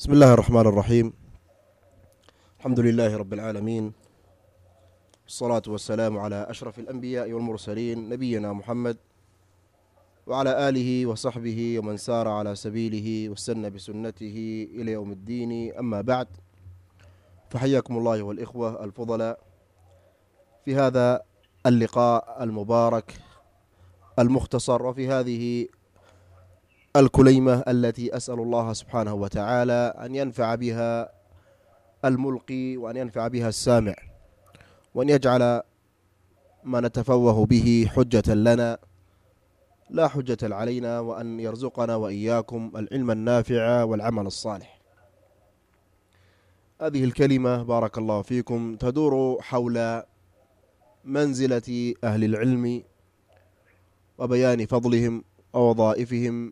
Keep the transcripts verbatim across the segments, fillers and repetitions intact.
بسم الله الرحمن الرحيم. الحمد لله رب العالمين، والصلاة والسلام على أشرف الأنبياء والمرسلين نبينا محمد وعلى آله وصحبه ومن سار على سبيله واستنى بسنته إلى يوم الدين. أما بعد، فحياكم الله والإخوة الفضلاء في هذا اللقاء المبارك المختصر، وفي هذه الكليمة التي أسأل الله سبحانه وتعالى أن ينفع بها الملقي وأن ينفع بها السامع، وأن يجعل ما نتفوه به حجة لنا لا حجة علينا، وأن يرزقنا وإياكم العلم النافع والعمل الصالح. هذه الكلمة بارك الله فيكم تدور حول منزلة أهل العلم وبيان فضلهم ووظائفهم،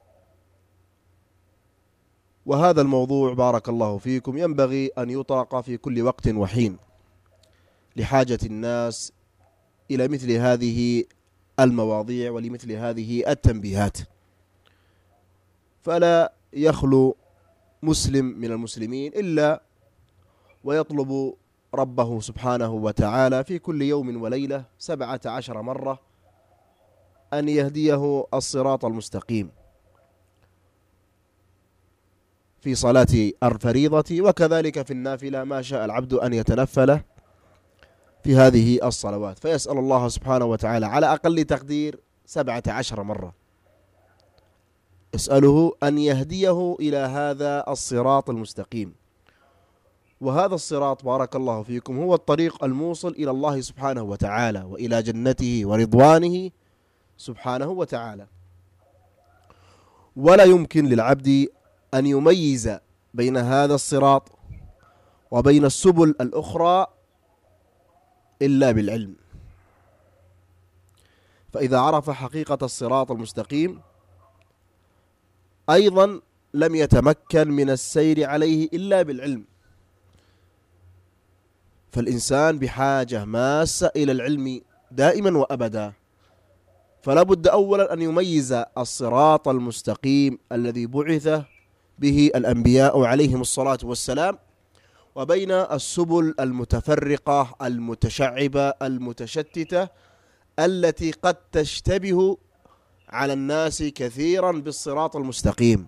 وهذا الموضوع بارك الله فيكم ينبغي أن يطرق في كل وقت وحين لحاجة الناس إلى مثل هذه المواضيع ولمثل هذه التنبيهات. فلا يخلو مسلم من المسلمين إلا ويطلب ربه سبحانه وتعالى في كل يوم وليلة سبعة عشر مرة أن يهديه الصراط المستقيم في صلاة الفريضة، وكذلك في النافلة ما شاء العبد أن يتنفل في هذه الصلوات، فيسأل الله سبحانه وتعالى على أقل تقدير سبعة عشر مرة، يسأله أن يهديه إلى هذا الصراط المستقيم. وهذا الصراط بارك الله فيكم هو الطريق الموصل إلى الله سبحانه وتعالى وإلى جنته ورضوانه سبحانه وتعالى. ولا يمكن للعبد أن يميز بين هذا الصراط وبين السبل الأخرى إلا بالعلم. فإذا عرف حقيقة الصراط المستقيم أيضا لم يتمكن من السير عليه إلا بالعلم. فالإنسان بحاجة ماسة إلى العلم دائما وأبدا، فلا بد أولا أن يميز الصراط المستقيم الذي بعث به الأنبياء عليهم الصلاة والسلام وبين السبل المتفرقة المتشعبة المتشتتة التي قد تشتبه على الناس كثيرا بالصراط المستقيم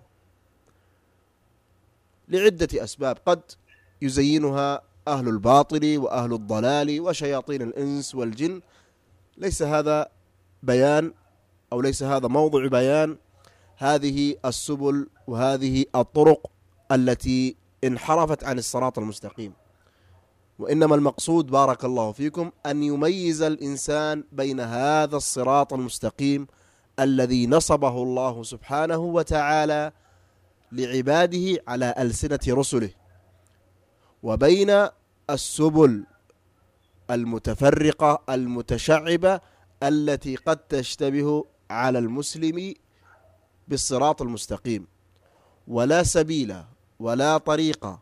لعدة أسباب قد يزينها أهل الباطل وأهل الضلال وشياطين الإنس والجن. ليس هذا بيان أو ليس هذا موضوع بيان هذه السبل وهذه الطرق التي انحرفت عن الصراط المستقيم، وإنما المقصود بارك الله فيكم أن يميز الإنسان بين هذا الصراط المستقيم الذي نصبه الله سبحانه وتعالى لعباده على ألسنة رسله، وبين السبل المتفرقة المتشعبة التي قد تشتبه على المسلم بالصراط المستقيم. ولا سبيل ولا طريقة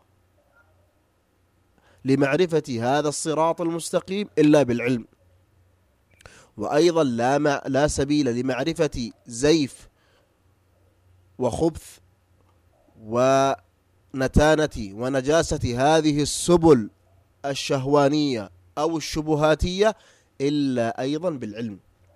لمعرفة هذا الصراط المستقيم إلا بالعلم، وأيضا لا, مع لا سبيل لمعرفة زيف وخبث ونتانة ونجاسة هذه السبل الشهوانية أو الشبهاتية إلا أيضا بالعلم،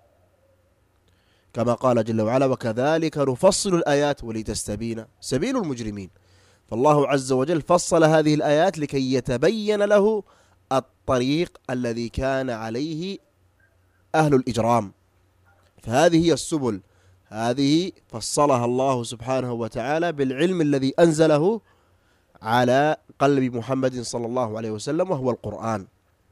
كما قال جل وعلا: وكذلك نفصل الآيات ولتستبين سبيل المجرمين. فالله عز وجل فصل هذه الآيات لكي يتبين له الطريق الذي كان عليه أهل الإجرام. فهذه هي السبل، هذه فصلها الله سبحانه وتعالى بالعلم الذي أنزله على قلب محمد صلى الله عليه وسلم وهو القرآن،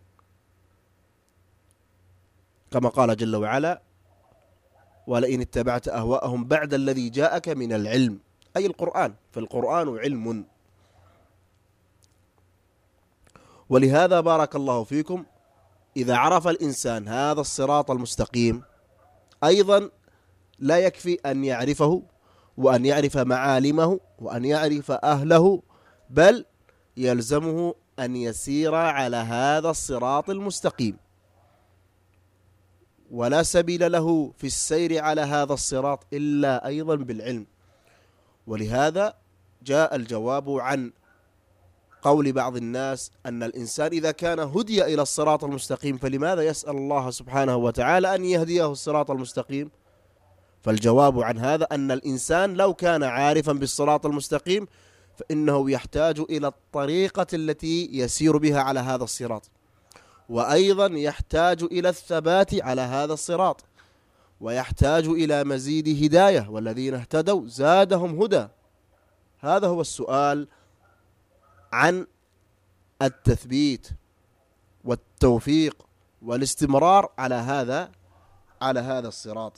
كما قال جل وعلا: ولئن اتبعت أهواءهم بعد الذي جاءك من العلم، أي القرآن، فالقرآن علم. ولهذا بارك الله فيكم إذا عرف الإنسان هذا الصراط المستقيم أيضا لا يكفي أن يعرفه وأن يعرف معالمه وأن يعرف أهله، بل يلزمه أن يسير على هذا الصراط المستقيم، ولا سبيل له في السير على هذا الصراط إلا أيضا بالعلم. ولهذا جاء الجواب عن قول بعض الناس أن الإنسان إذا كان هدي إلى الصراط المستقيم فلماذا يسأل الله سبحانه وتعالى أن يهديه الصراط المستقيم؟ فالجواب عن هذا أن الإنسان لو كان عارفا بالصراط المستقيم فإنه يحتاج إلى الطريقة التي يسير بها على هذا الصراط، وأيضا يحتاج إلى الثبات على هذا الصراط، ويحتاج إلى مزيد هداية، والذين اهتدوا زادهم هدى. هذا هو السؤال عن التثبيت والتوفيق والاستمرار على هذا على هذا الصراط.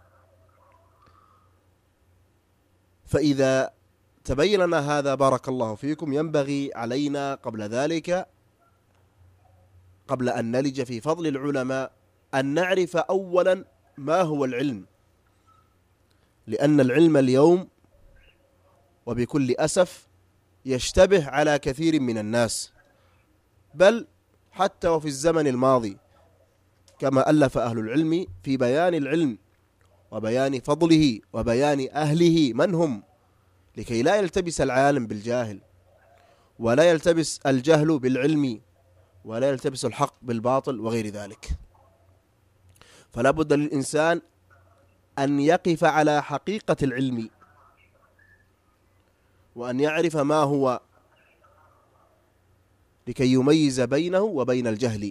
فإذا تبين لنا هذا بارك الله فيكم، ينبغي علينا قبل ذلك، قبل أن نلج في فضل العلماء، أن نعرف أولا ما هو العلم، لأن العلم اليوم وبكل أسف يشتبه على كثير من الناس، بل حتى وفي الزمن الماضي، كما ألف أهل العلم في بيان العلم وبيان فضله وبيان أهله من هم، لكي لا يلتبس العالم بالجاهل، ولا يلتبس الجهل بالعلم، ولا يلتبس الحق بالباطل وغير ذلك. فلا بد للإنسان أن يقف على حقيقة العلم، وأن يعرف ما هو، لكي يميز بينه وبين الجهل.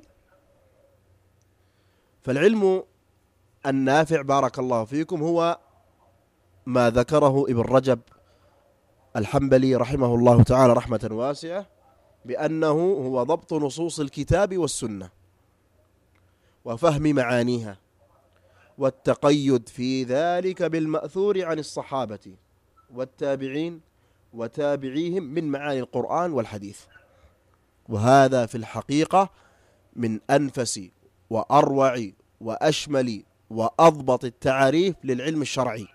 فالعلم النافع بارك الله فيكم هو ما ذكره ابن رجب الحنبلي رحمه الله تعالى رحمة واسعة، بأنه هو ضبط نصوص الكتاب والسنة وفهم معانيها، والتقيد في ذلك بالمأثور عن الصحابة والتابعين وتابعيهم من معاني القرآن والحديث. وهذا في الحقيقة من أنفس وأروع وأشمل وأضبط التعريف للعلم الشرعي.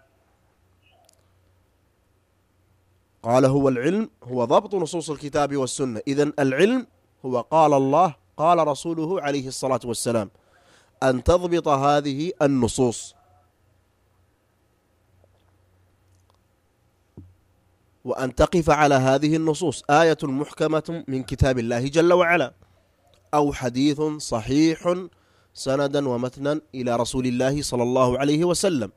قال هو العلم هو ضبط نصوص الكتاب والسنة. إذن العلم هو قال الله قال رسوله عليه الصلاة والسلام، أن تضبط هذه النصوص، وأن تقف على هذه النصوص، آية محكمة من كتاب الله جل وعلا، أو حديث صحيح سندا ومتنا إلى رسول الله صلى الله عليه وسلم.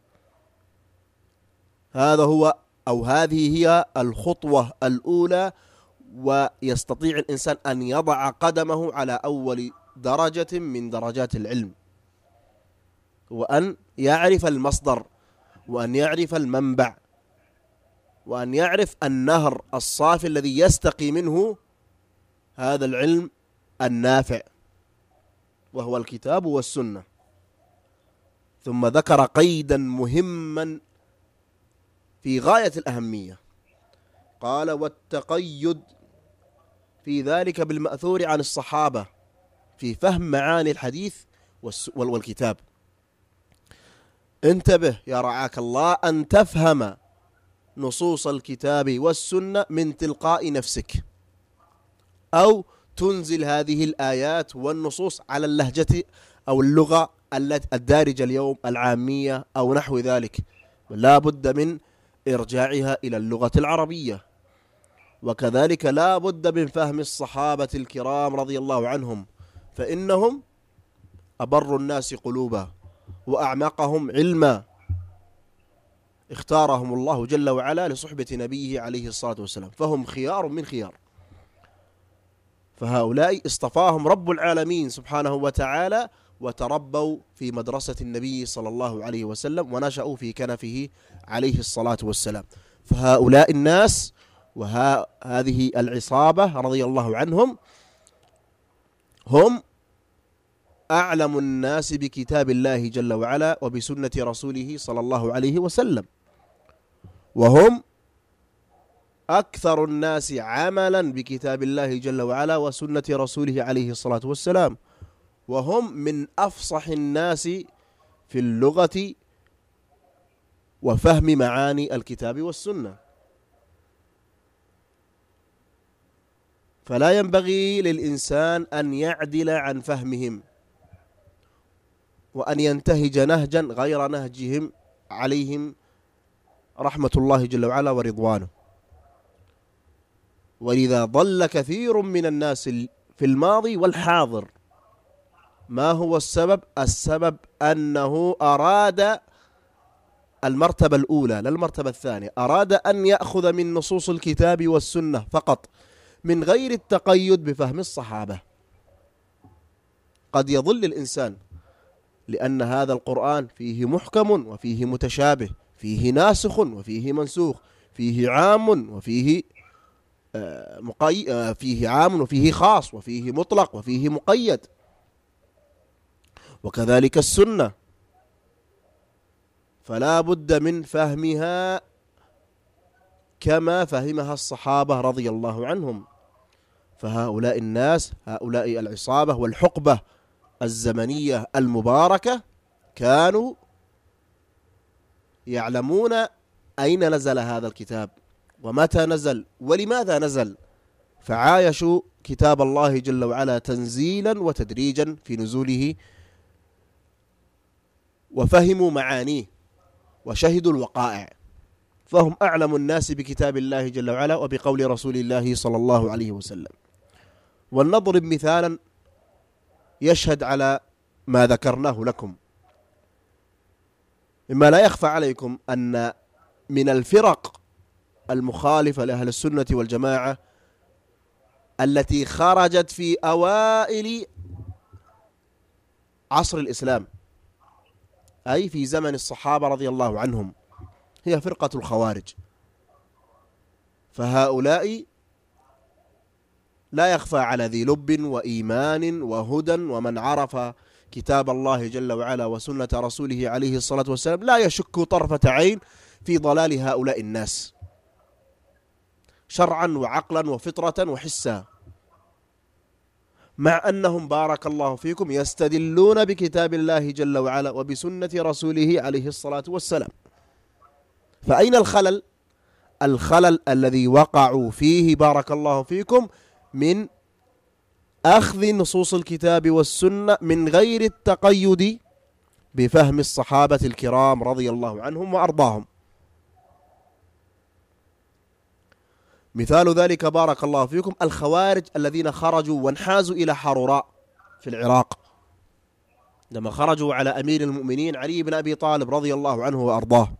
هذا هو أو هذه هي الخطوة الأولى، ويستطيع الإنسان أن يضع قدمه على أول درجة من درجات العلم، وأن يعرف المصدر، وأن يعرف المنبع، وأن يعرف النهر الصافي الذي يستقي منه هذا العلم النافع، وهو الكتاب والسنة. ثم ذكر قيدا مهما في غاية الأهمية، قال والتقيد في ذلك بالمأثور عن الصحابة في فهم معاني الحديث والكتاب. انتبه يا رعاك الله أن تفهم نصوص الكتاب والسنة من تلقاء نفسك، أو تنزل هذه الآيات والنصوص على اللهجة أو اللغة الدارجة اليوم العامية أو نحو ذلك، لا بد من إرجاعها إلى اللغة العربية. وكذلك لا بد من فهم الصحابة الكرام رضي الله عنهم، فإنهم أبر الناس قلوبا وأعمقهم علما، اختارهم الله جل وعلا لصحبة نبيه عليه الصلاة والسلام، فهم خيار من خيار. فهؤلاء اصطفاهم رب العالمين سبحانه وتعالى، وتربوا في مدرسة النبي صلى الله عليه وسلم، ونشأوا في كنفه عليه الصلاة والسلام. فهؤلاء الناس وهذه العصابة رضي الله عنهم هم أعلم الناس بكتاب الله جل وعلا وبسنة رسوله صلى الله عليه وسلم، وهم أكثر الناس عملا بكتاب الله جل وعلا وسنة رسوله عليه الصلاة والسلام، وهم من أفصح الناس في اللغة وفهم معاني الكتاب والسنة. فلا ينبغي للإنسان أن يعدل عن فهمهم، وأن ينتهج نهجا غير نهجهم عليهم رحمة الله جل وعلا ورضوانه. ولذا ضل كثير من الناس في الماضي والحاضر. ما هو السبب؟ السبب أنه أراد المرتبة الأولى لا المرتبة الثانية، أراد أن يأخذ من نصوص الكتاب والسنة فقط من غير التقيد بفهم الصحابة. قد يضل الإنسان لأن هذا القرآن فيه محكم وفيه متشابه، فيه ناسخ وفيه منسوخ، فيه عام وفيه مقي... فيه عام وفيه خاص، وفيه مطلق وفيه مقيد. وكذلك السنة، فلا بد من فهمها كما فهمها الصحابة رضي الله عنهم. فهؤلاء الناس، هؤلاء العصابة والحقبة الزمنية المباركة، كانوا يعلمون أين نزل هذا الكتاب ومتى نزل ولماذا نزل، فعايشوا كتاب الله جل وعلا تنزيلا وتدريجا في نزوله، وفهموا معانيه وشهدوا الوقائع، فهم أعلم الناس بكتاب الله جل وعلا وبقول رسول الله صلى الله عليه وسلم. ولنضرب مثالا يشهد على ما ذكرناه لكم. مما لا يخفى عليكم أن من الفرق المخالفة لأهل السنة والجماعة التي خرجت في أوائل عصر الإسلام، أي في زمن الصحابة رضي الله عنهم، هي فرقة الخوارج. فهؤلاء لا يخفى على ذي لب وإيمان وهدى، ومن عرف كتاب الله جل وعلا وسنة رسوله عليه الصلاة والسلام لا يشك طرفة عين في ضلال هؤلاء الناس شرعا وعقلا وفطرة وحسا، مع أنهم بارك الله فيكم يستدلون بكتاب الله جل وعلا وبسنة رسوله عليه الصلاة والسلام. فأين الخلل؟ الخلل الذي وقعوا فيه بارك الله فيكم من أخذ نصوص الكتاب والسنة من غير التقيد بفهم الصحابة الكرام رضي الله عنهم وأرضاهم. مثال ذلك بارك الله فيكم الخوارج الذين خرجوا وانحازوا إلى حروراء في العراق، لما خرجوا على أمير المؤمنين علي بن أبي طالب رضي الله عنه وأرضاه،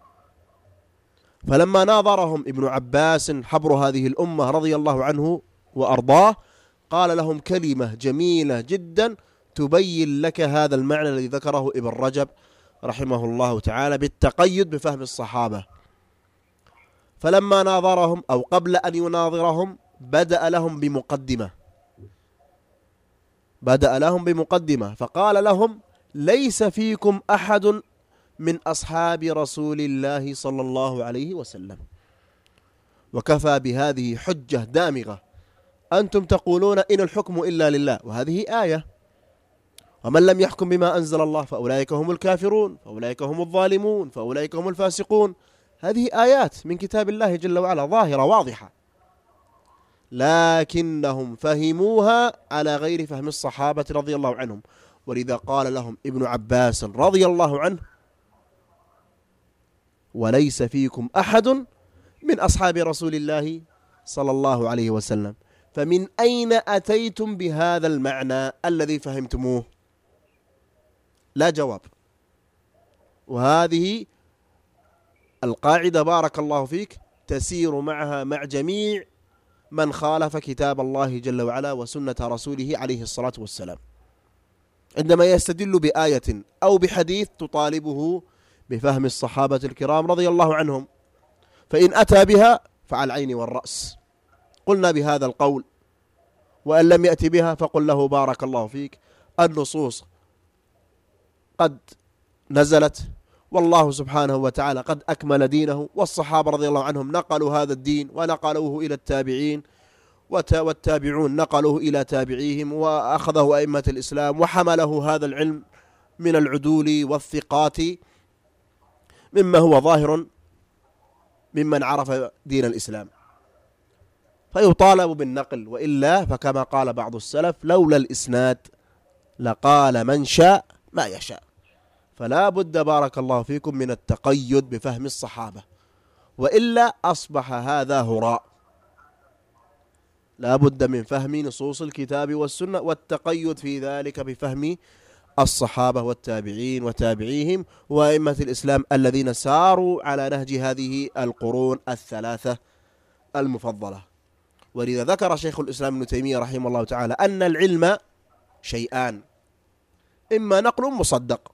فلما ناظرهم ابن عباس حبر هذه الأمة رضي الله عنه وأرضاه قال لهم كلمة جميلة جدا تبين لك هذا المعنى الذي ذكره ابن رجب رحمه الله تعالى بالتقيد بفهم الصحابة. فلما ناظرهم أو قبل أن يناظرهم بدأ لهم بمقدمة بدأ لهم بمقدمة فقال لهم ليس فيكم أحد من أصحاب رسول الله صلى الله عليه وسلم، وكفى بهذه حجة دامغة. أنتم تقولون إن الحكم إلا لله، وهذه آية، ومن لم يحكم بما أنزل الله فأولئك هم الكافرون، فأولئك هم الظالمون، فأولئك هم الفاسقون. هذه آيات من كتاب الله جل وعلا ظاهرة واضحة، لكنهم فهموها على غير فهم الصحابة رضي الله عنهم. ولذا قال لهم ابن عباس رضي الله عنه وليس فيكم أحد من أصحاب رسول الله صلى الله عليه وسلم. فمن أين أتيتم بهذا المعنى الذي فهمتموه؟ لا جواب. وهذه القاعدة بارك الله فيك تسير معها مع جميع من خالف كتاب الله جل وعلا وسنة رسوله عليه الصلاة والسلام، عندما يستدل بآية أو بحديث تطالبه بفهم الصحابة الكرام رضي الله عنهم، فإن أتى بها فعلى العين والرأس قلنا بهذا القول، وأن لم يأتي بها فقل له بارك الله فيك النصوص قد نزلت، والله سبحانه وتعالى قد أكمل دينه، والصحابة رضي الله عنهم نقلوا هذا الدين ونقلوه إلى التابعين، والتابعون نقلوه إلى تابعيهم، وأخذه أئمة الإسلام وحمله هذا العلم من العدول والثقات مما هو ظاهر ممن عرف دين الإسلام، فيطالب بالنقل. وإلا فكما قال بعض السلف لولا الإسناد لقال من شاء ما يشاء. فلا بد بارك الله فيكم من التقيد بفهم الصحابة، وإلا أصبح هذا هراء. لا بد من فهم نصوص الكتاب والسنة، والتقيد في ذلك بفهم الصحابة والتابعين وتابعيهم وأئمة الإسلام الذين ساروا على نهج هذه القرون الثلاثة المفضلة. ولذا ذكر شيخ الإسلام ابن تيمية رحمه الله تعالى أن العلم شيئان: إما نقل مصدق،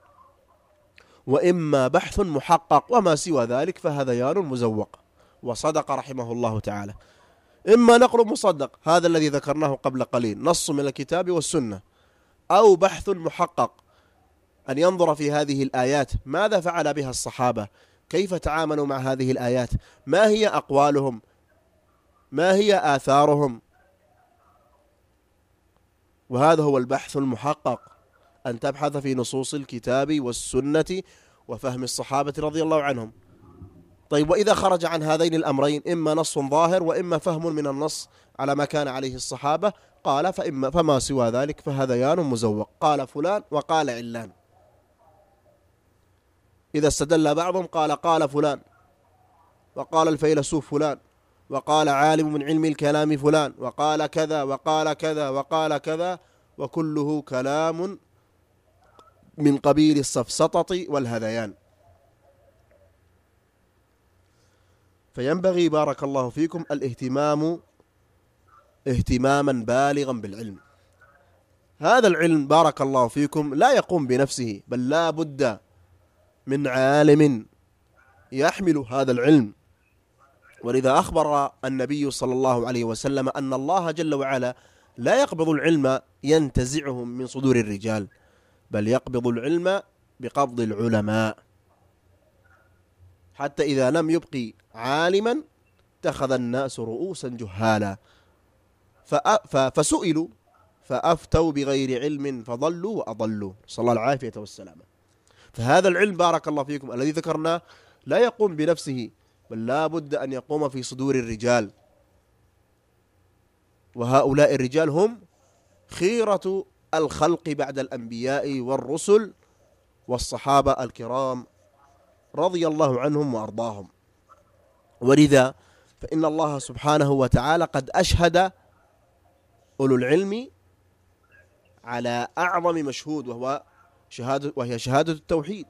وإما بحث محقق، وما سوى ذلك فهذيان مزوق. وصدق رحمه الله تعالى. إما نقل مصدق، هذا الذي ذكرناه قبل قليل، نص من الكتاب والسنة، أو بحث محقق، أن ينظر في هذه الآيات ماذا فعل بها الصحابة، كيف تعاملوا مع هذه الآيات، ما هي أقوالهم، ما هي آثارهم. وهذا هو البحث المحقق، أن تبحث في نصوص الكتاب والسنة وفهم الصحابة رضي الله عنهم. طيب، وإذا خرج عن هذين الأمرين، إما نص ظاهر وإما فهم من النص على ما كان عليه الصحابة، قال فإما فما سوى ذلك فهذيان مزوق. قال فلان وقال علان. إذا استدل بعضهم قال قال فلان، وقال الفيلسوف فلان، وقال عالم من علم الكلام فلان، وقال كذا وقال كذا وقال كذا، وكله كلام من قبيل السفسطة والهذيان. فينبغي بارك الله فيكم الاهتمام اهتماما بالغا بالعلم. هذا العلم بارك الله فيكم لا يقوم بنفسه، بل لا بد من عالم يحمل هذا العلم. ولذا أخبر النبي صلى الله عليه وسلم أن الله جل وعلا لا يقبض العلم ينتزعه من صدور الرجال، بل يقبض العلم بقبض العلماء، حتى إذا لم يبقي عالما اتخذ الناس رؤوسا جهالا، فسئلوا فأفتوا بغير علم فضلوا وأضلوا، صلى الله العافية والسلامة. فهذا العلم بارك الله فيكم الذي ذكرناه لا يقوم بنفسه، بل لا بد أن يقوم في صدور الرجال، وهؤلاء الرجال هم خيرة الخلق بعد الأنبياء والرسل والصحابة الكرام رضي الله عنهم وأرضاهم. ولذا فإن الله سبحانه وتعالى قد أشهد أولو العلم على أعظم مشهود، وهو شهادة وهي شهادة التوحيد.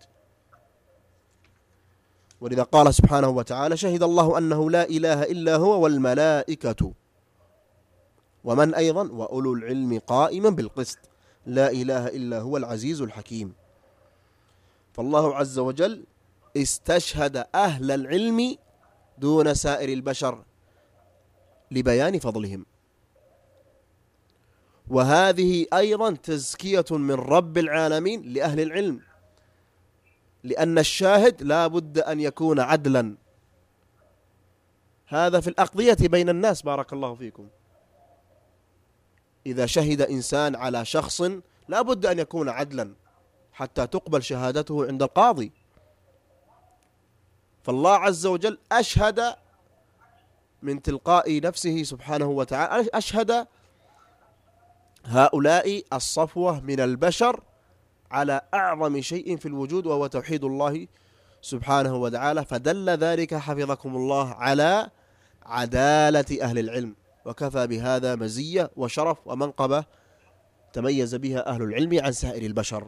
ولذا قال سبحانه وتعالى: شهد الله أنه لا إله إلا هو والملائكة ومن أيضا وأولو العلم قائما بالقسط لا إله إلا هو العزيز الحكيم. فالله عز وجل استشهد أهل العلم دون سائر البشر لبيان فضلهم. وهذه أيضا تزكية من رب العالمين لأهل العلم، لأن الشاهد لا بد أن يكون عدلا. هذا في الأقضية بين الناس بارك الله فيكم. إذا شهد إنسان على شخص لا بد أن يكون عدلا حتى تقبل شهادته عند القاضي. فالله عز وجل أشهد من تلقاء نفسه سبحانه وتعالى، أشهد هؤلاء الصفوة من البشر على أعظم شيء في الوجود، وهو توحيد الله سبحانه وتعالى. فدل ذلك حفظكم الله على عدالة أهل العلم، وكفى بهذا مزية وشرف ومنقبة تميز بها أهل العلم عن سائر البشر.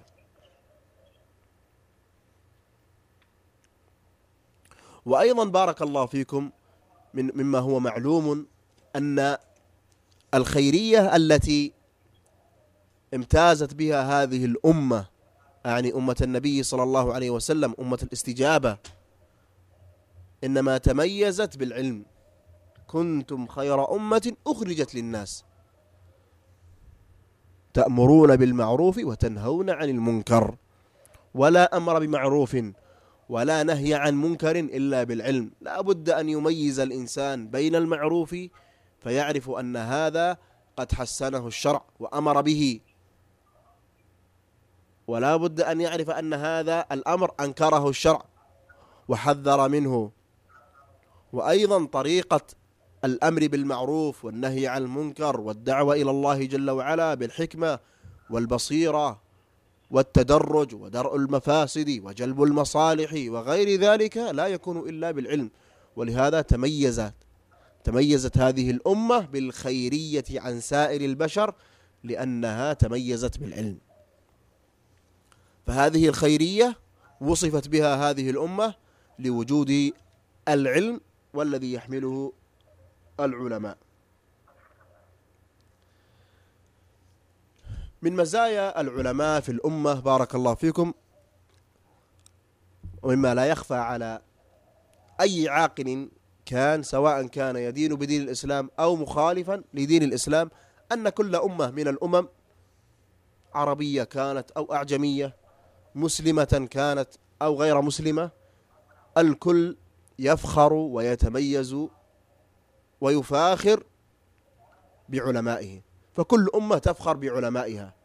وأيضا بارك الله فيكم من مما هو معلوم أن الخيرية التي امتازت بها هذه الأمة، يعني أمة النبي صلى الله عليه وسلم، أمة الاستجابة، إنما تميزت بالعلم. كنتم خير أمة أخرجت للناس تأمرون بالمعروف وتنهون عن المنكر. ولا أمر بمعروف ولا نهي عن منكر إلا بالعلم. لا بد أن يميز الإنسان بين المعروف فيعرف أن هذا قد حسنه الشرع وأمر به، ولا بد أن يعرف أن هذا الأمر أنكره الشرع وحذر منه. وأيضا طريقة الأمر بالمعروف والنهي عن المنكر والدعوة إلى الله جل وعلا بالحكمة والبصيرة والتدرج ودرء المفاسد وجلب المصالح وغير ذلك لا يكون إلا بالعلم. ولهذا تميزت تميزت هذه الأمة بالخيرية عن سائر البشر لأنها تميزت بالعلم. فهذه الخيرية وصفت بها هذه الأمة لوجود العلم والذي يحمله العلماء. من مزايا العلماء في الأمة بارك الله فيكم، ومما لا يخفى على أي عاقل كان سواء كان يدين بدين الإسلام أو مخالفا لدين الإسلام، أن كل أمة من الأمم، عربية كانت أو أعجمية، مسلمة كانت أو غير مسلمة، الكل يفخر ويتميز ويفاخر بعلمائه، فكل أمة تفخر بعلمائها.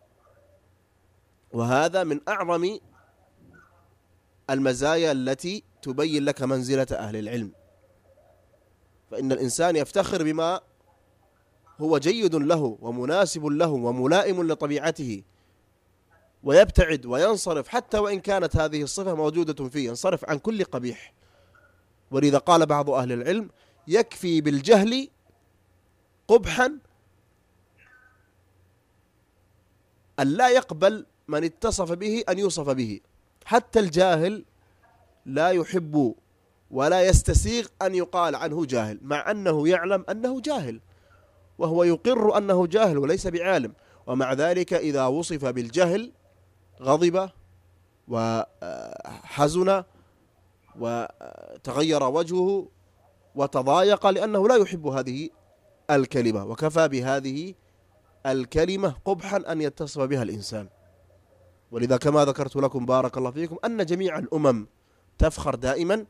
وهذا من أعظم المزايا التي تبين لك منزلة أهل العلم، فإن الإنسان يفتخر بما هو جيد له ومناسب له وملائم لطبيعته، ويبتعد وينصرف حتى وإن كانت هذه الصفة موجودة فيه، ينصرف عن كل قبيح. ولذا قال بعض أهل العلم: يكفي بالجهل قبحا أن لا يقبل من اتصف به أن يوصف به. حتى الجاهل لا يحب ولا يستسيغ أن يقال عنه جاهل، مع أنه يعلم أنه جاهل، وهو يقر أنه جاهل وليس بعالم، ومع ذلك إذا وصف بالجهل غضب وحزن وتغير وجهه وتضايق، لأنه لا يحب هذه الكلمة، وكفى بهذه الكلمة قبحا أن يتصف بها الإنسان. ولذا كما ذكرت لكم بارك الله فيكم أن جميع الأمم تفخر دائما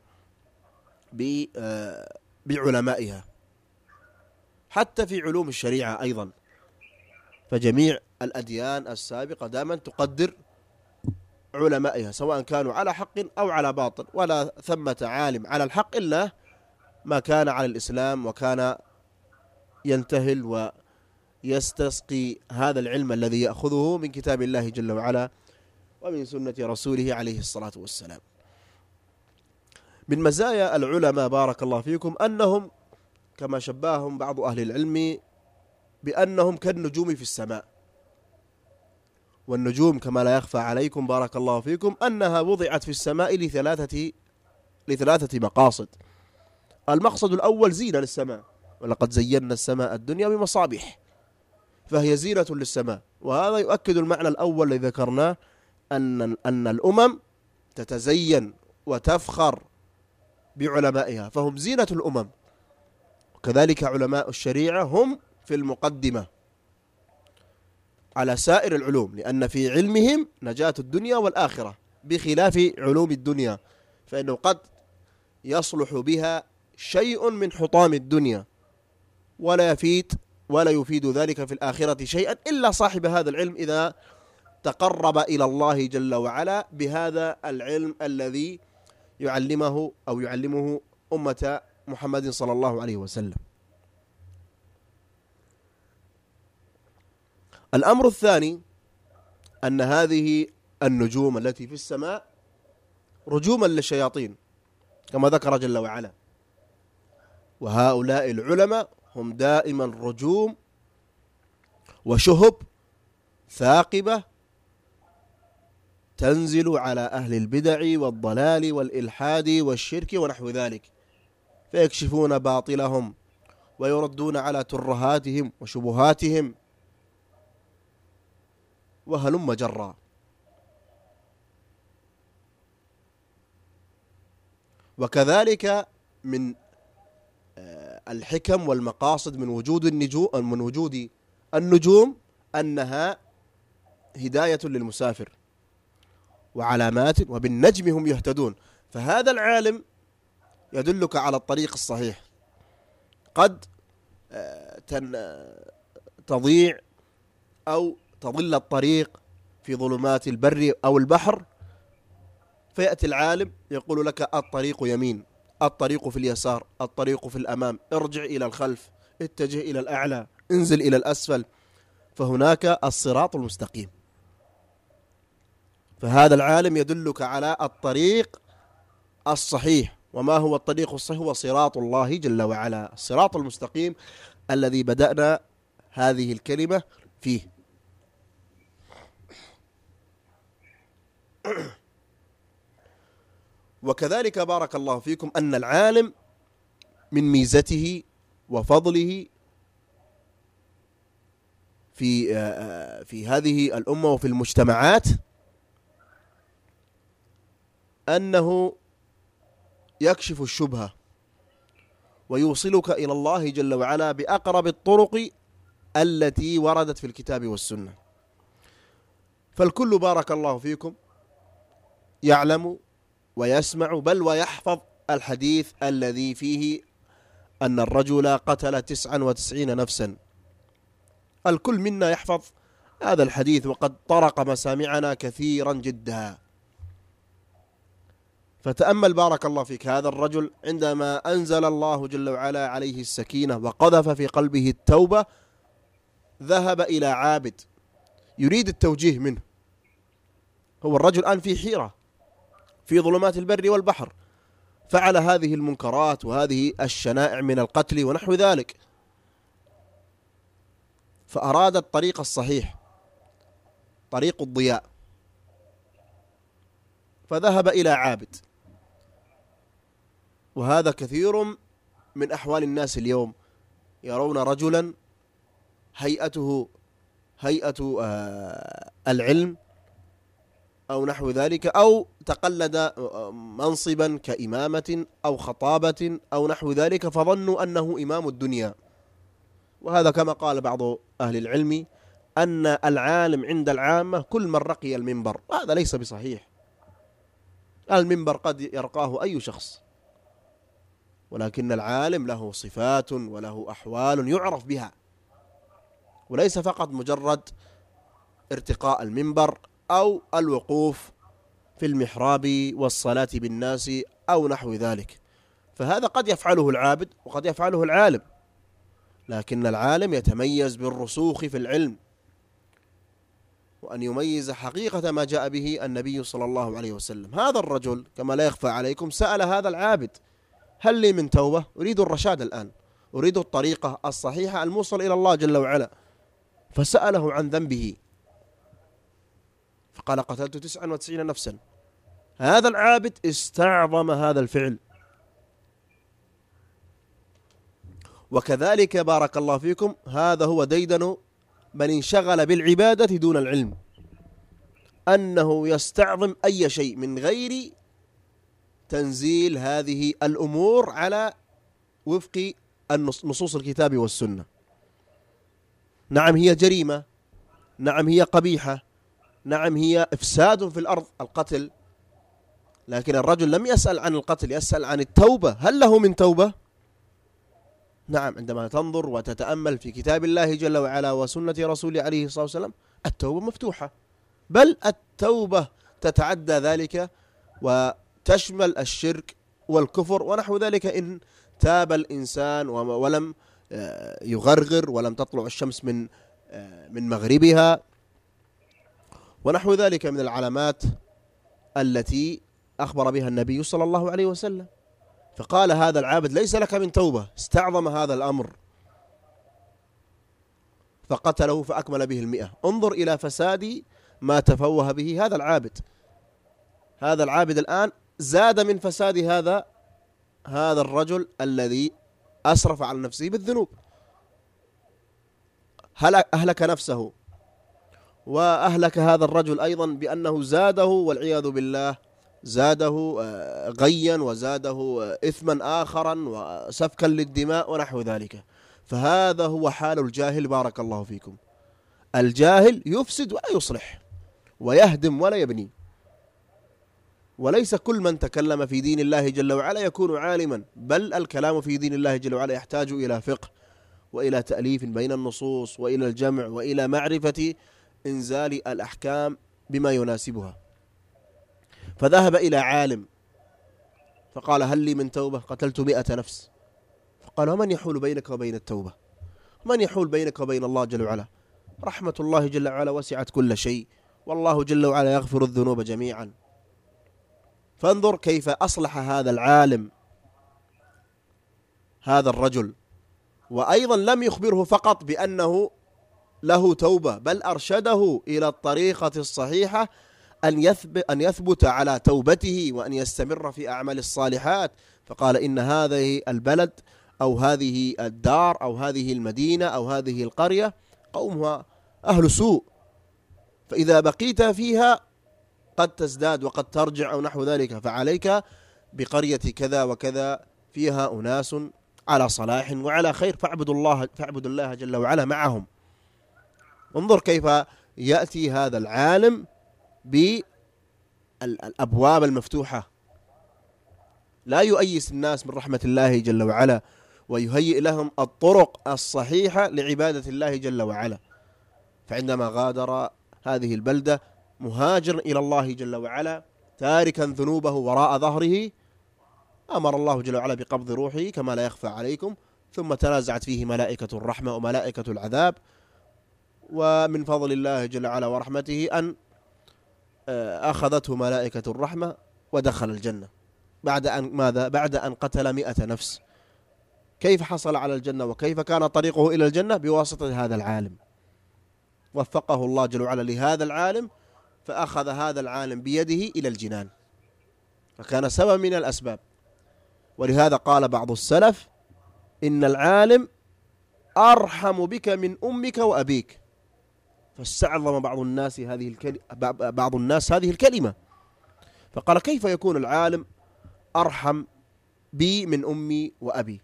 بعلمائها، حتى في علوم الشريعة أيضا، فجميع الأديان السابقة دائما تقدر علمائها سواء كانوا على حق أو على باطل، ولا ثمة عالم على الحق إلا ما كان على الإسلام وكان ينتهل ويستسقي هذا العلم الذي يأخذه من كتاب الله جل وعلا ومن سنة رسوله عليه الصلاة والسلام. من مزايا العلماء بارك الله فيكم أنهم كما شبههم بعض أهل العلم بأنهم كالنجوم في السماء، والنجوم كما لا يخفى عليكم بارك الله فيكم أنها وضعت في السماء لثلاثة لثلاثة مقاصد. المقصد الأول زينة للسماء، ولقد زينا السماء الدنيا بمصابيح، فهي زينة للسماء. وهذا يؤكد المعنى الأول الذي ذكرناه، أن أن الأمم تتزين وتفخر بعلمائها، فهم زينة الأمم. وكذلك علماء الشريعة هم في المقدمة على سائر العلوم، لأن في علمهم نجاة الدنيا والآخرة، بخلاف علوم الدنيا فإنه قد يصلح بها شيء من حطام الدنيا ولا يفيد ولا يفيد ذلك في الآخرة شيئا إلا صاحب هذا العلم إذا تقرب إلى الله جل وعلا بهذا العلم الذي يعلمه أو يعلمه أمة محمد صلى الله عليه وسلم. الأمر الثاني أن هذه النجوم التي في السماء رجوما للشياطين كما ذكر جل وعلا، وهؤلاء العلماء هم دائما رجوم وشهب ثاقبة تنزل على أهل البدع والضلال والإلحاد والشرك ونحو ذلك، فيكشفون باطلهم ويردون على ترهاتهم وشبهاتهم وهلم جرا. وكذلك من الحكم والمقاصد من وجود النجوم من وجود النجوم أنها هداية للمسافر وعلامات، وبالنجم هم يهتدون. فهذا العالم يدلك على الطريق الصحيح. قد تضيع أو تضل الطريق في ظلمات البر أو البحر، فيأتي العالم يقول لك الطريق يمين، الطريق في اليسار، الطريق في الأمام، ارجع إلى الخلف، اتجه إلى الأعلى، انزل إلى الأسفل، فهناك الصراط المستقيم. فهذا العالم يدلك على الطريق الصحيح وما هو الطريق الصحيح؟ هو صراط الله جل وعلا، الصراط المستقيم الذي بدأنا هذه الكلمة فيه. وكذلك بارك الله فيكم أن العالم من ميزته وفضله في في هذه الأمة وفي المجتمعات أنه يكشف الشبهة ويوصلك إلى الله جل وعلا بأقرب الطرق التي وردت في الكتاب والسنة. فالكل بارك الله فيكم يعلم ويسمع بل ويحفظ الحديث الذي فيه أن الرجل قتل تسعا وتسعين نفسا. الكل منا يحفظ هذا الحديث وقد طرق مسامعنا كثيرا جدا. فتأمل بارك الله فيك هذا الرجل عندما أنزل الله جل وعلا عليه السكينة وقذف في قلبه التوبة، ذهب إلى عابد يريد التوجيه منه. هو الرجل الآن في حيرة في ظلمات البر والبحر، فعل هذه المنكرات وهذه الشنائع من القتل ونحو ذلك، فأراد الطريق الصحيح، طريق الضياء، فذهب إلى عابد. وهذا كثير من أحوال الناس اليوم، يرون رجلا هيئته هيئة العلم أو نحو ذلك، أو تقلد منصبا كإمامة أو خطابة أو نحو ذلك، فظنوا أنه إمام الدنيا. وهذا كما قال بعض أهل العلم أن العالم عند العامة كل من رقي المنبر. هذا ليس بصحيح. المنبر قد يرقاه أي شخص، ولكن العالم له صفات وله أحوال يعرف بها، وليس فقط مجرد ارتقاء المنبر أو الوقوف في المحراب والصلاة بالناس أو نحو ذلك. فهذا قد يفعله العابد وقد يفعله العالم، لكن العالم يتميز بالرسوخ في العلم، وأن يميز حقيقة ما جاء به النبي صلى الله عليه وسلم. هذا الرجل كما لا يخفى عليكم سأل هذا العابد: هل لي من توبة؟ أريد الرشاد الآن، أريد الطريقة الصحيحة الموصل إلى الله جل وعلا. فسأله عن ذنبه فقال: قتلت تسعا وتسعين نفسا. هذا العابد استعظم هذا الفعل. وكذلك بارك الله فيكم هذا هو ديدن من انشغل بالعبادة دون العلم، أنه يستعظم أي شيء من غير تنزيل هذه الأمور على وفق نصوص الكتاب والسنة. نعم هي جريمة، نعم هي قبيحة، نعم هي إفساد في الأرض القتل، لكن الرجل لم يسأل عن القتل، يسأل عن التوبة. هل له من توبة؟ نعم، عندما تنظر وتتأمل في كتاب الله جل وعلا وسنة رسوله عليه الصلاة والسلام التوبة مفتوحة، بل التوبة تتعدى ذلك وتشمل الشرك والكفر ونحو ذلك، إن تاب الإنسان ولم يغرغر ولم تطلع الشمس من من مغربها ونحو ذلك من العلامات التي أخبر بها النبي صلى الله عليه وسلم. فقال هذا العابد: ليس لك من توبة. استعظم هذا الأمر فقتله فأكمل به المئة. انظر إلى فساد ما تفوه به هذا العابد. هذا العابد الآن زاد من فساد هذا هذا الرجل الذي أسرف على نفسه بالذنوب، أهلك نفسه وأهلك هذا الرجل أيضا بأنه زاده والعياذ بالله، زاده غيا وزاده إثما آخرا وسفكا للدماء ونحو ذلك. فهذا هو حال الجاهل بارك الله فيكم. الجاهل يفسد ولا يصلح، ويهدم ولا يبني. وليس كل من تكلم في دين الله جل وعلا يكون عالما، بل الكلام في دين الله جل وعلا يحتاج إلى فقه وإلى تأليف بين النصوص وإلى الجمع وإلى معرفة إنزال الأحكام بما يناسبها. فذهب إلى عالم فقال: هل لي من توبة؟ قتلت مئة نفس. فقال: ومن يحول بينك وبين التوبة؟ من يحول بينك وبين الله جل وعلا؟ رحمة الله جل وعلا وسعت كل شيء، والله جل وعلا يغفر الذنوب جميعا. فانظر كيف أصلح هذا العالم هذا الرجل، وأيضا لم يخبره فقط بأنه له توبة، بل أرشده إلى الطريقة الصحيحة أن يثبت, أن يثبت على توبته وأن يستمر في أعمال الصالحات. فقال إن هذه البلد أو هذه الدار أو هذه المدينة أو هذه القرية قومها أهل سوء، فإذا بقيت فيها قد تزداد وقد ترجع أو نحو ذلك، فعليك بقرية كذا وكذا فيها أناس على صلاح وعلى خير، فاعبد الله فاعبد الله جل وعلا معهم. انظر كيف يأتي هذا العالم بالأبواب المفتوحة، لا يؤيس الناس من رحمة الله جل وعلا، ويهيئ لهم الطرق الصحيحة لعبادة الله جل وعلا. فعندما غادر هذه البلدة مهاجر إلى الله جل وعلا تاركا ذنوبه وراء ظهره، أمر الله جل وعلا بقبض روحه كما لا يخفى عليكم، ثم تنازعت فيه ملائكة الرحمة وملائكة العذاب، ومن فضل الله جل وعلا ورحمته أن أخذته ملائكة الرحمة ودخل الجنة بعد أن ماذا؟ بعد أن قتل مئة نفس. كيف حصل على الجنة وكيف كان طريقه إلى الجنة؟ بواسطة هذا العالم، وفقه الله جل وعلا لهذا العالم، فأخذ هذا العالم بيده إلى الجنان، فكان سبب من الأسباب. ولهذا قال بعض السلف إن العالم أرحم بك من أمك وأبيك، فاستعظم بعض الناس هذه الكلمة بعض الناس هذه الكلمة، فقال كيف يكون العالم أرحم بي من أمي وأبي؟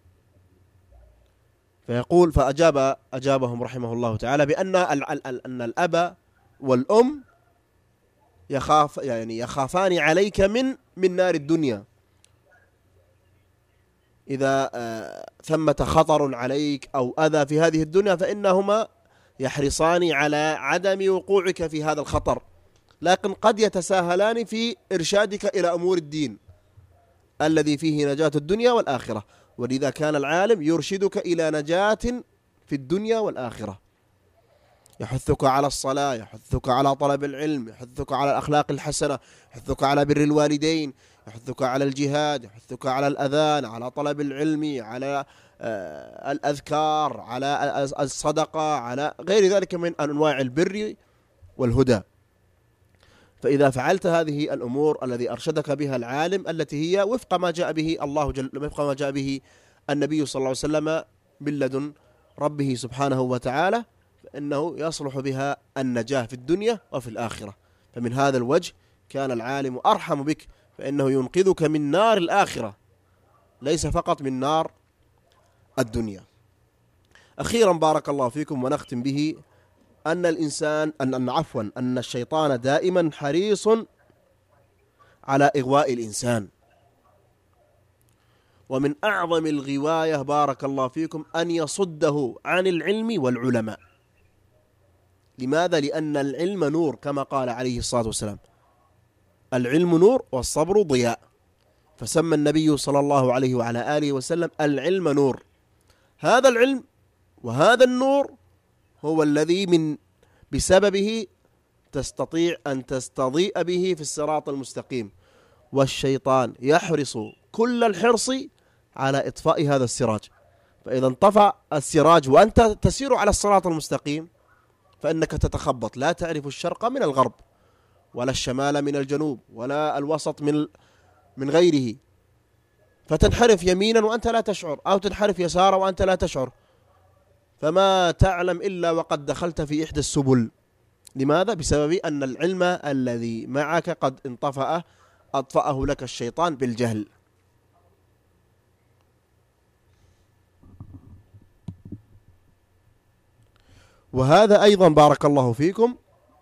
فيقول فأجاب أجابهم رحمه الله تعالى بأن أن الأب والأم يخاف يعني يخافان عليك من من نار الدنيا. إذا ثمة خطر عليك أو أذى في هذه الدنيا فإنهما يحرصان على عدم وقوعك في هذا الخطر، لكن قد يتساهلان في إرشادك إلى أمور الدين الذي فيه نجاة الدنيا والآخرة. ولذا كان العالم يرشدك إلى نجاة في الدنيا والآخرة، يحثك على الصلاة، يحثك على طلب العلم، يحثك على الأخلاق الحسنة، يحثك على بر الوالدين، يحثك على الجهاد، يحثك على الأذان، على طلب العلم، على الأذكار، على الصدقة، على غير ذلك من أنواع البر والهدى. فإذا فعلت هذه الأمور الذي أرشدك بها العالم التي هي وفق ما جاء به الله جل وفق ما جاء به النبي صلى الله عليه وسلم من لدن ربه سبحانه وتعالى، فإنه يصلح بها النجاة في الدنيا وفي الآخرة. فمن هذا الوجه كان العالم أرحم بك، فإنه ينقذك من نار الآخرة ليس فقط من نار الدنيا. أخيرا بارك الله فيكم ونختم به أن الإنسان أن عفوا أن الشيطان دائما حريص على إغواء الإنسان، ومن أعظم الغواية بارك الله فيكم أن يصده عن العلم والعلماء. لماذا؟ لأن العلم نور كما قال عليه الصلاة والسلام: العلم نور والصبر ضياء. فسمى النبي صلى الله عليه وعلى آله وسلم العلم نور. هذا العلم وهذا النور هو الذي من بسببه تستطيع أن تستضيء به في الصراط المستقيم، والشيطان يحرص كل الحرص على إطفاء هذا السراج. فإذا انطفأ السراج وأنت تسير على الصراط المستقيم فإنك تتخبط، لا تعرف الشرق من الغرب ولا الشمال من الجنوب ولا الوسط من من غيره، فتنحرف يمينا وأنت لا تشعر، أو تنحرف يسارا وأنت لا تشعر، فما تعلم إلا وقد دخلت في إحدى السبل. لماذا؟ بسبب أن العلم الذي معك قد انطفأ، أطفأه لك الشيطان بالجهل. وهذا أيضا بارك الله فيكم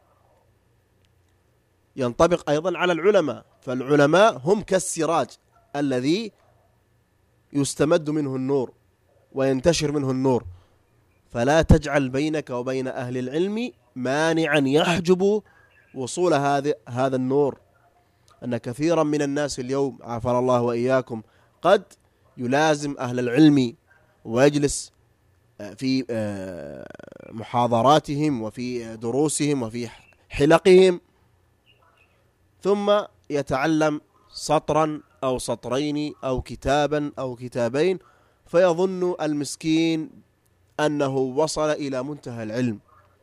ينطبق أيضا على العلماء، فالعلماء هم كالسراج الذي يستمد منه النور وينتشر منه النور، فلا تجعل بينك وبين أهل العلم مانعا يحجب وصول هذا هذا النور. أن كثيرا من الناس اليوم عافانا الله وإياكم قد يلازم أهل العلم ويجلس في محاضراتهم وفي دروسهم وفي حلقهم، ثم يتعلم سطرا أو سطرين أو كتابا أو كتابين، فيظن المسكين أنه وصل إلى منتهى العلم،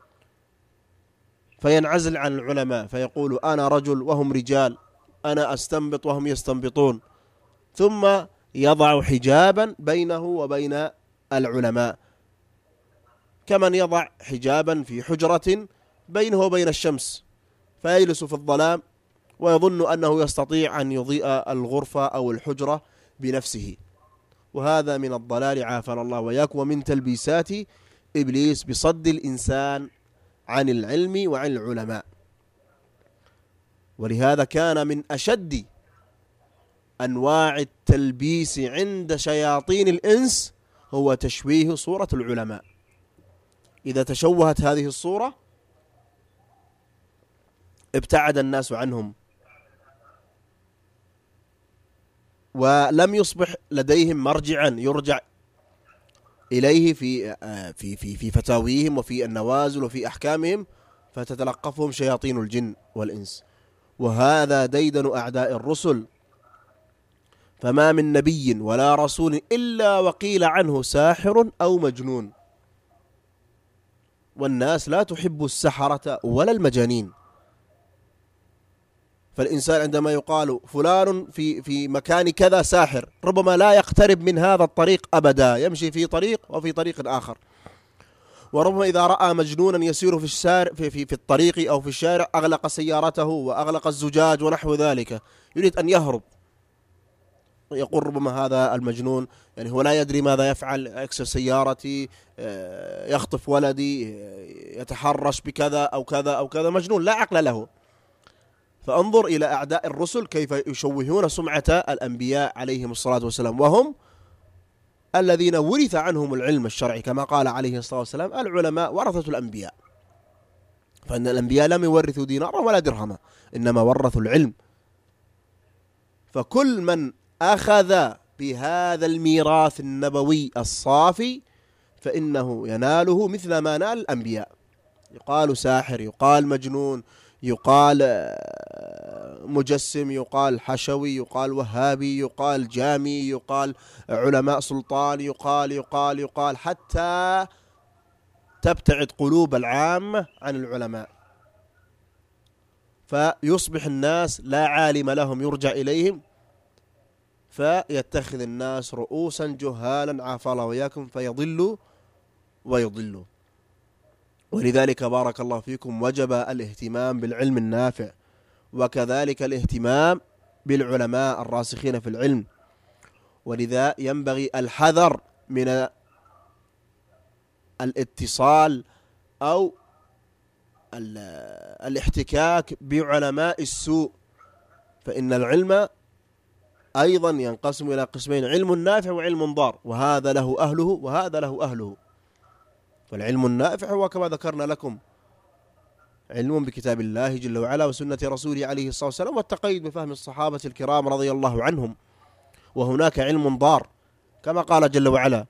فينعزل عن العلماء فيقول أنا رجل وهم رجال، أنا أستنبط وهم يستنبطون، ثم يضع حجابا بينه وبين العلماء، كمن يضع حجابا في حجرة بينه وبين الشمس، فيجلس في الظلام ويظن أنه يستطيع أن يضيء الغرفة أو الحجرة بنفسه. وهذا من الضلال عافانا الله وإياكم، ومن تلبيسات إبليس بصد الإنسان عن العلم وعن العلماء. ولهذا كان من أشد أنواع التلبيس عند شياطين الإنس هو تشويه صورة العلماء. إذا تشوهت هذه الصورة ابتعد الناس عنهم، ولم يصبح لديهم مرجعا يرجع إليه في في في في فتاويهم وفي النوازل وفي أحكامهم، فتتلقفهم شياطين الجن والإنس. وهذا ديدن أعداء الرسل، فما من نبي ولا رسول إلا وقيل عنه ساحر أو مجنون، والناس لا تحب السحرة ولا المجانين. فالإنسان عندما يقال فلان في في مكان كذا ساحر، ربما لا يقترب من هذا الطريق أبدا، يمشي في طريق وفي طريق آخر. وربما إذا رأى مجنونا يسير في الشارع في في, في الطريق أو في الشارع أغلق سيارته وأغلق الزجاج ونحو ذلك، يريد أن يهرب. يقول ربما هذا المجنون يعني هو لا يدري ماذا يفعل، يكسر سيارتي، يخطف ولدي، يتحرش بكذا أو كذا أو كذا، مجنون لا عقل له. فانظر إلى أعداء الرسل كيف يشوهون سمعة الأنبياء عليهم الصلاة والسلام، وهم الذين ورث عنهم العلم الشرعي، كما قال عليه الصلاة والسلام العلماء ورثة الأنبياء. فإن الأنبياء لم يورثوا دينارا ولا درهما، إنما ورثوا العلم. فكل من أخذ بهذا الميراث النبوي الصافي فإنه يناله مثل ما نال الأنبياء. يقال ساحر، يقال مجنون، يقال مجسم، يقال حشوي، يقال وهابي، يقال جامي، يقال علماء سلطان، يقال يقال يقال حتى تبتعد قلوب العامة عن العلماء، فيصبح الناس لا عالم لهم يرجع إليهم، فيتخذ الناس رؤوسا جهالا عافى الله وإياكم، فيضلوا ويضلوا. ولذلك بارك الله فيكم وجب الاهتمام بالعلم النافع، وكذلك الاهتمام بالعلماء الراسخين في العلم. ولذا ينبغي الحذر من الاتصال أو الاحتكاك بعلماء السوء، فإن العلم أيضا ينقسم إلى قسمين: علم نافع وعلم ضار، وهذا له أهله وهذا له أهله. فالعلم النافع هو كما ذكرنا لكم علم بكتاب الله جل وعلا وسنة رسوله عليه الصلاة والسلام، والتقيد بفهم الصحابة الكرام رضي الله عنهم. وهناك علم ضار كما قال جل وعلا: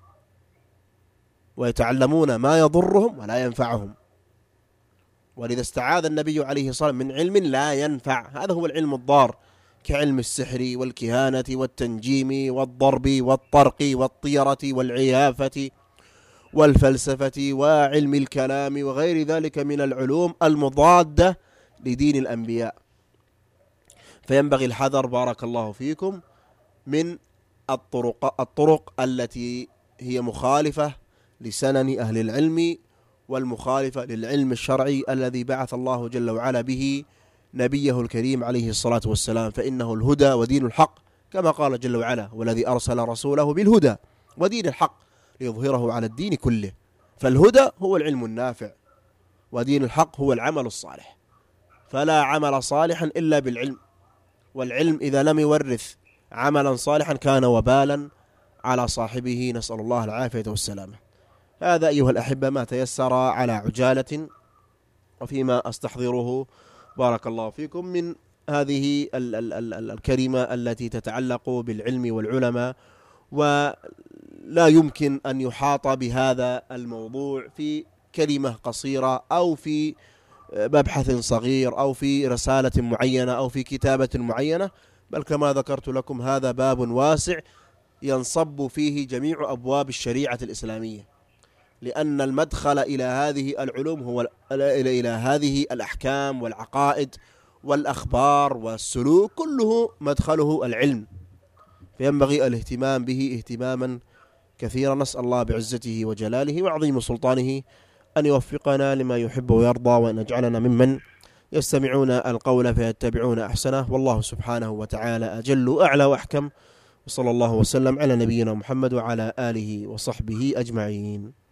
ويتعلمون ما يضرهم ولا ينفعهم. ولذا استعاذ النبي عليه الصلاة والسلام من علم لا ينفع، هذا هو العلم الضار، كعلم السحر والكهانة والتنجيم والضرب والطرق والطيرة والعيافة والفلسفة وعلم الكلام وغير ذلك من العلوم المضادة لدين الأنبياء. فينبغي الحذر بارك الله فيكم من الطرق, الطرق التي هي مخالفة لسنن أهل العلم والمخالفة للعلم الشرعي الذي بعث الله جل وعلا به نبيه الكريم عليه الصلاة والسلام، فإنه الهدى ودين الحق، كما قال جل وعلا: والذي أرسل رسوله بالهدى ودين الحق ليظهره على الدين كله. فالهدى هو العلم النافع، ودين الحق هو العمل الصالح، فلا عمل صالحا إلا بالعلم، والعلم إذا لم يورث عملا صالحا كان وبالا على صاحبه، نسأل الله العافية والسلامة. هذا أيها الأحبة ما تيسر على عجالة، وفيما أستحضره بارك الله فيكم من هذه ال ال ال الكلمة التي تتعلق بالعلم والعلماء. ولا يمكن أن يحاط بهذا الموضوع في كلمة قصيرة أو في مبحث صغير أو في رسالة معينة أو في كتابة معينة، بل كما ذكرت لكم هذا باب واسع ينصب فيه جميع أبواب الشريعة الإسلامية، لأن المدخل إلى هذه العلوم هو إلى إلى هذه الأحكام والعقائد والأخبار والسلوك، كله مدخله العلم، فينبغي الاهتمام به اهتماما كثيرا. نسأل الله بعزته وجلاله وعظيم سلطانه أن يوفقنا لما يحب ويرضى، وأن يجعلنا ممن يستمعون القول فيتبعون أحسنه، والله سبحانه وتعالى أجل وأعلى وأحكم. وصلى الله وسلم على نبينا محمد وعلى آله وصحبه أجمعين.